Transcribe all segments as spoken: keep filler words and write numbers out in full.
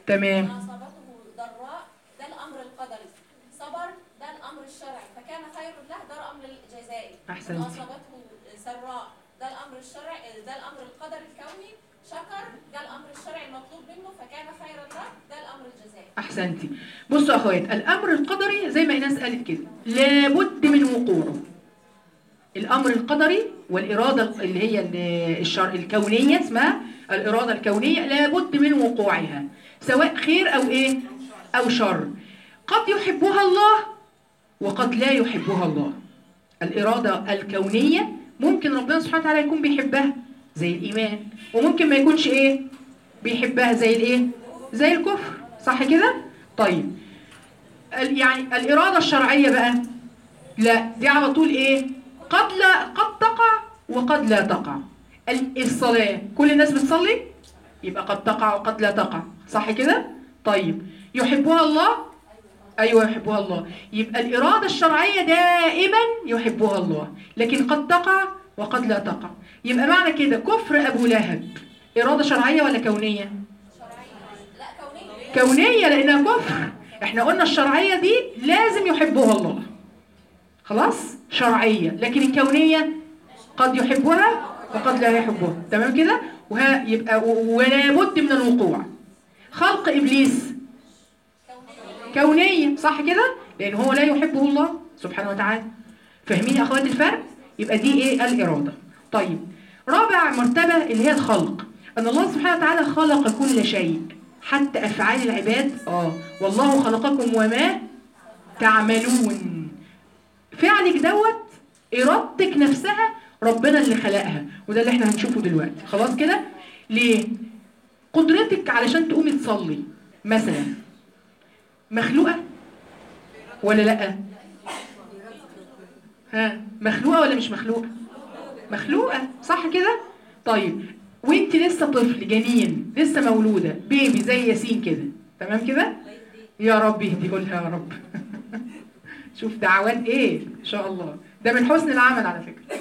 تمام. أصابته ضراء ده الأمر القدري، صبر ده الأمر الشرعي فكان خير له ده الأمر الجزائي. أحسنت. أصابته سراء ده الأمر الشرعي ده الأمر القدري الكوني، شكر ده الأمر الشرعي المطلوب منه فكان خيرا له ده الأمر الجزائي. أحسنتي. بصوا يا أخوات، الأمر القدري زي ما إيناس قالت كده لابد من وقوعه. الأمر القدري والإرادة اللي هي الشر الكونية اسمها الإرادة الكونية لابد من وقوعها سواء خير أو إيه أو شر. قد يحبها الله وقد لا يحبها الله. الإرادة الكونية ممكن ربنا سبحانه وتعالى يكون بيحبها زي الإيمان، وممكن ما يكونش إيه بيحبها زي الإيه زي الكفر، صح كده؟ طيب يعني الإرادة الشرعية بقى لا، دي على طول إيه قد لا قد تقع وقد لا تقع. الصلاة كل الناس بتصلي يبقى قد تقع وقد لا تقع، صح كده؟ طيب يحبها الله؟ أيوة يحبها الله. يبقى الإرادة الشرعية دائما يحبها الله، لكن قد تقع وقد لا تقع. يبقى معنى كده كفر أبو لهب إرادة شرعية ولا كونية؟ لا كونية. كونية لأنها كفر. احنا قلنا الشرعية دي لازم يحبها الله، خلاص شرعية، لكن الكونية قد يحبها وقد لا يحبها، تمام كده؟ وها يبقى ولا بد من الوقوع. خلق إبليس كونية، صح كده؟ لأن هو لا يحبه الله سبحانه وتعالى. فاهمين يا أخوات الفرق؟ يبقى دي إيه الإرادة. طيب رابع مرتبة اللي هي الخلق، أن الله سبحانه وتعالى خلق كل شيء حتى أفعال العباد. آه والله خلقكم وما تعملون. فعلك دوت إرادتك نفسها ربنا اللي خلقها، وده اللي احنا هنشوفه دلوقتي. خلاص كده؟ ليه؟ قدرتك علشان تقومي تصلي مثلا مخلوقة ولا لأ؟ ها مخلوقة ولا مش مخلوقة؟ مخلوقة، صح كده؟ طيب وانت لسه طفل جنين لسه مولودة بيبي زي ياسين كده، تمام كده؟ يا رب يهديه لها يا رب. شوف دعوات ايه ان شاء الله، ده من حسن العمل على فكرة.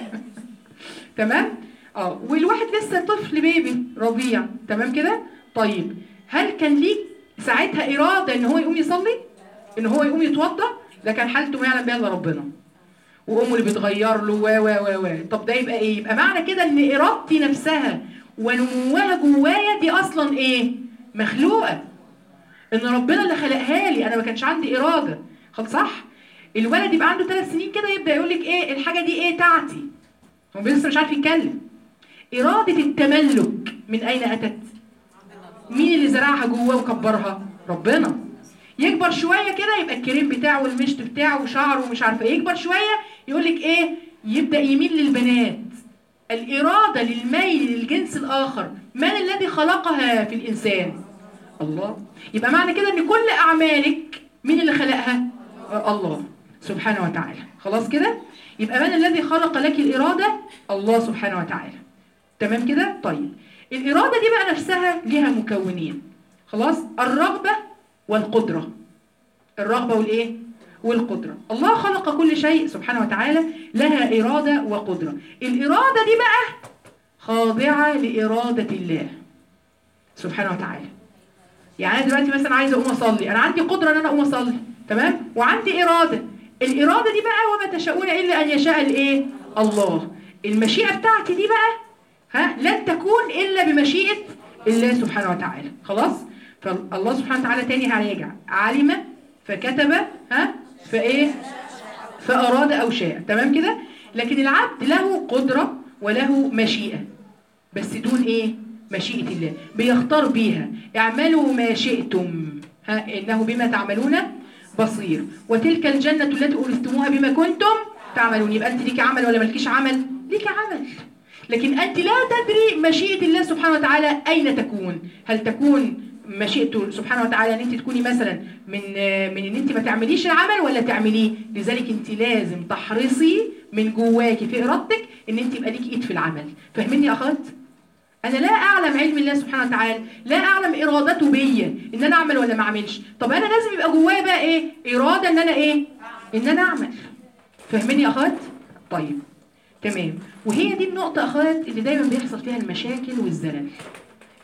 تمام؟ اه والواحد لسه طفل بيبي رضيع، تمام كده؟ طيب هل كان ليك ساعتها إرادة ان هو يقوم يصلي؟ ان هو يقوم يتوضى؟ ده كان حالته ما يعلم بها الا ربنا، وامه اللي بتغير له و و و و طب ده يبقى ايه؟ يبقى معنى كده ان ارادتي نفسها ونموها جوايا دي اصلا ايه؟ مخلوقه، ان ربنا اللي خلقها لي، انا ما كانش عندي اراده. خلاص صح؟ الولد يبقى عنده ثلاث سنين كده يبدا يقول لك ايه الحاجه دي ايه بتاعتي، هو لسه مش عارف يتكلم. اراده التملك من اين اتت؟ مين اللي زرعها جواه وكبرها؟ ربنا. يكبر شويه كده يبقى الكريم بتاعه والمشط بتاعه وشعره ومش عارفه ايه، يكبر شويه يقول لك ايه؟ يبدا يميل للبنات. الاراده للميل للجنس الاخر من الذي خلقها في الانسان؟ الله. يبقى معنى كده ان كل اعمالك مين اللي خلقها؟ الله سبحانه وتعالى. خلاص كده؟ يبقى من الذي خلق لك الاراده؟ الله سبحانه وتعالى. تمام كده؟ طيب الاراده دي بقى نفسها ليها مكونين، خلاص؟ الرغبه والقدرة. الرغبة والإيه؟ والقدرة. الله خلق كل شيء سبحانه وتعالى لها إرادة وقدرة. الإرادة دي بقى خاضعة لإرادة الله سبحانه وتعالى. يعني أنا دلوقتي مثلا عايزة أقوم أصلي، أنا عندي قدرة أن أنا أقوم أصلي، تمام؟ وعندي إرادة. الإرادة دي بقى وما تشاءون إلا أن يشاء الإيه؟ الله. المشيئة بتاعتي دي بقى ها لن تكون إلا بمشيئة الله سبحانه وتعالى. خلاص؟ فالله سبحانه وتعالى تاني هيرجع علم فكتب ها فايه فاراد او شاء، تمام كده؟ لكن العبد له قدره وله مشيئه، بس دون ايه؟ مشيئه الله، بيختار بيها. اعملوا ما شئتم ها انه بما تعملون بصير، وتلك الجنه التي اورثتموها بما كنتم تعملون. يبقى انت ليكي عمل ولا مالكيش عمل؟ ليكي عمل، لكن انت لا تدري مشيئه الله سبحانه وتعالى اين تكون. هل تكون مشيئته سبحانه وتعالى ان انت تكوني مثلا من من ان انت ما تعمليش العمل ولا تعمليه؟ لذلك انت لازم تحرصي من جواكي في ارادتك ان انت يبقى ليكي ايد في العمل. فاهميني يا اخوات؟ انا لا اعلم علم الله سبحانه وتعالى، لا اعلم ارادته بيا ان انا اعمل ولا ما اعملش. طب انا لازم يبقى جوايا بقى ايه؟ اراده ان انا ايه؟ ان انا اعمل. فاهميني يا اخوات؟ طيب تمام. وهي دي النقطه اخوات اللي دايما بيحصل فيها المشاكل والزلل.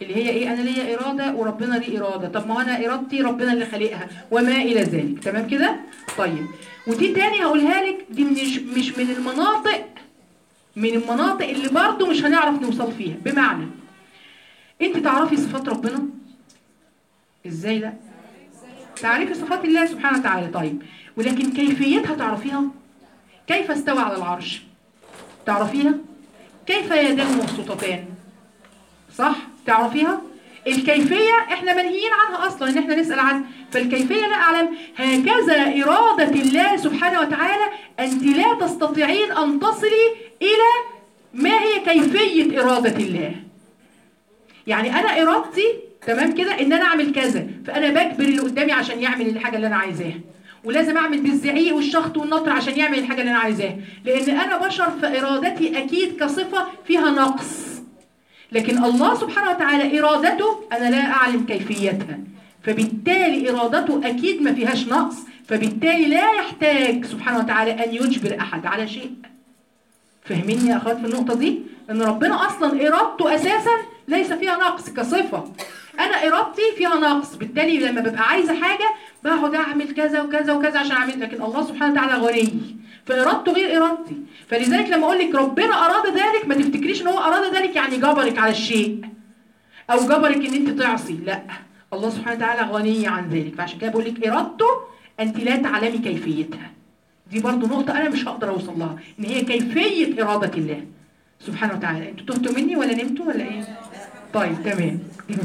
اللي هي ايه؟ انا ليا اراده وربنا ليه اراده. طب ما انا ارادتي ربنا اللي خالقها وما الى ذلك. تمام كده؟ طيب ودي تاني هقولها لك، دي مش مش من المناطق من المناطق اللي برضه مش هنعرف نوصل فيها. بمعنى انت تعرفي صفات ربنا ازاي؟ لا تعرفي صفات الله سبحانه وتعالى. طيب ولكن كيفيتها تعرفيها؟ كيف استوى على العرش تعرفيها؟ كيف يداه مبسوطتان؟ صح؟ تعرفيها؟ الكيفية احنا منهيين عنها اصلا ان احنا نسأل عنها، فالكيفية لا اعلم. هكذا إرادة الله سبحانه وتعالى، انت لا تستطيعين ان تصلي الى ما هي كيفية إرادة الله. يعني انا ارادتي تمام كده ان انا اعمل كذا، فانا بجبر اللي قدامي عشان يعمل الحاجة اللي انا عايزاها، ولازم اعمل بالزعيق والشخط والنطر عشان يعمل الحاجة اللي انا عايزاها، لان انا بشر فارادتي اكيد كصفة فيها نقص. لكن الله سبحانه وتعالى إرادته أنا لا أعلم كيفيتها، فبالتالي إرادته أكيد ما فيهاش نقص، فبالتالي لا يحتاج سبحانه وتعالى أن يجبر أحد على شيء. فهميني يا أخوات في النقطة دي؟ أن ربنا أصلا إرادته أساسا ليس فيها نقص كصفة. أنا إرادتي فيها نقص، بالتالي لما ببقى عايزة حاجة بقعد أعمل كذا وكذا وكذا عشان أعمل، لكن الله سبحانه وتعالى غني فإرادته غير إرادتي. فلذلك لما أقول لك ربنا أراد ذلك ما تفتكريش إن هو أراد ذلك يعني جبرك على الشيء أو جبرك إن أنت تعصي، لا، الله سبحانه وتعالى غني عن ذلك. فعشان كده بقول لك إرادته أنت لا تعلمي كيفيتها. دي برضو نقطة أنا مش هقدر أوصل لها، إن هي كيفية إرادة الله سبحانه وتعالى. أنتوا تهتوا مني ولا نمتوا ولا إيه؟ طيب تمام.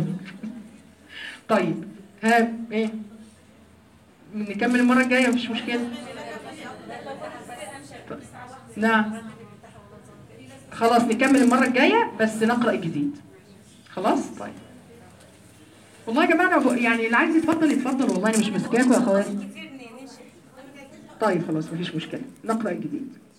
طيب ها إيه؟ نكمل المرة الجاية مفيش مشكلة. نعم خلاص نكمل المرة الجاية بس نقرأ الجديد. خلاص طيب. والله يا جماعة أنا يعني اللي عايز يتفضل يتفضل، والله أنا مش ماسكاكوا يا أخواتي. طيب خلاص مفيش مشكلة نقرأ الجديد.